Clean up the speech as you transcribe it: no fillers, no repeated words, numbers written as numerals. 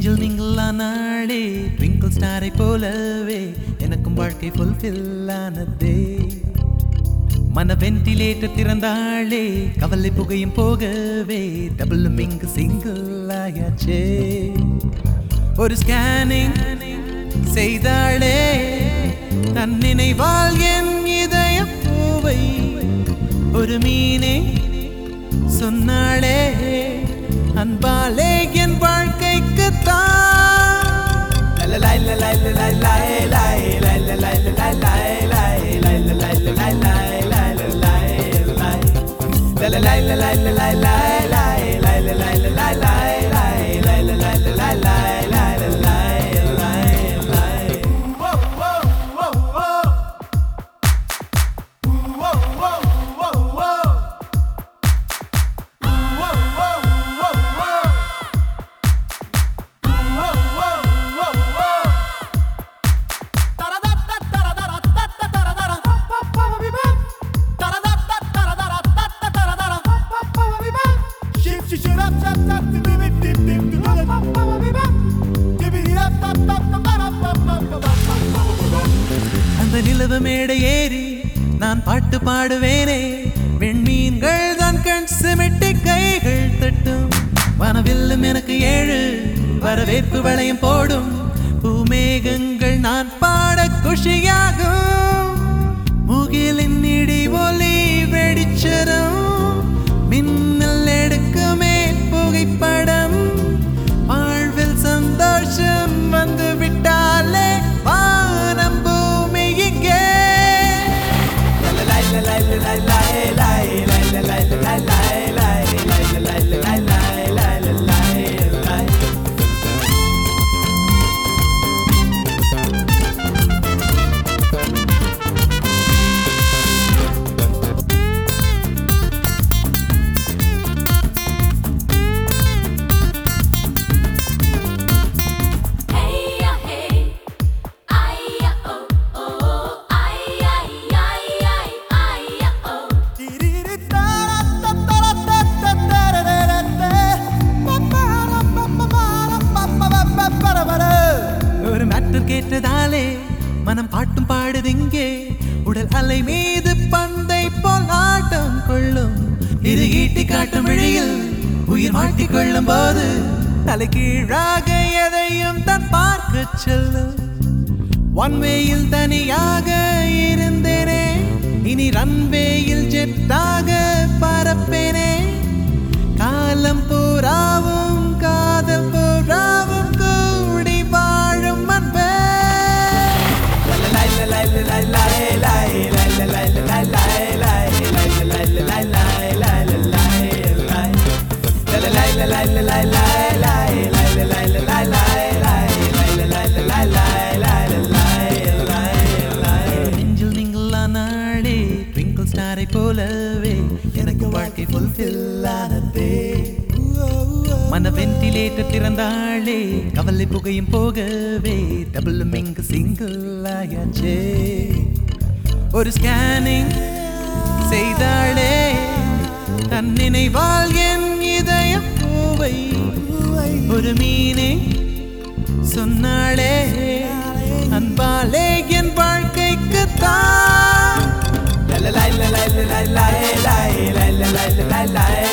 நெஞ்சில் நீங்களானாளே ட்விங்கிள் ஸ்டாரை போலவே எனக்கும் வாழ்க்கை ஃபுல்ஃபில் ஆனதே. மன வென்டிலேட்டர் திறந்தாளே கவலை புகையும் போகவே டபுளும் இங்கு சிங்கிள் ஆயாச்சே. ஒரு ஸ்கேனிங் செய்தாளே தன் நினைவால் என் இதய பூவை ஒரு மீனே சொன்னாளே அன்பாலே என் வாழ்க்கைக்கு அந்த நிலவு மேடை ஏறி நான் பாட்டு பாடுவேனே. வெண்மீன்கள் தான் கண் சிமிட்டி கைகள் தட்டும். வனவில்லும் எனக்கு 7 வரவேற்பு வளையம் போடும். பூமேகங்கள் நான் பாட குஷியாகும். முகிலின் இடி ஒலி வெடிச்சரம் மின்னல் எடுக்குமே புகைப்படம். வாழ்வில் சந்தோஷம் வந்து விட்டாலே வானம் பூமி இங்கே. கேட்டதாலே மனம் பாட்டும் பாடுதிங்கே. உடல் அலை மீது பந்தை போல் ஆட்டம் கொள்ளும். இது ஈட்டி காட்டும் வழியில் உயிர் மாட்டிக் கொள்ளும் போது தலை கீழாக எதையும் தான் பார்க்க செல்லும். ஒன்வேயில் தனியாக இருந்தேனே இனி ரன்வேயில் ஜெட்டாக பறப்பேனே. காலம் பூராவும் காதல் பூராவும் கூடி வாழும் அன்பே. நெஞ்சில் நீங்களானாளே ட்விங்கிள் ஸ்டாரை போலவே எனக்கு வாழ்க்கை ஃபுல்ஃபில் ஆனதே. மன வென்டிலேட்டர் திறந்தாளே கவலை புகையும் போகவே டபுளும் இங்கு சிங்கிள் ஆயாச்சே. ஒரு ஸ்கேனிங் செய்தாளே தன் நினைவால் என் இதய பூவை ஒரு மீனே சொன்னாளே அன்பாலே என் வாழ்க்கைக்கு தான்.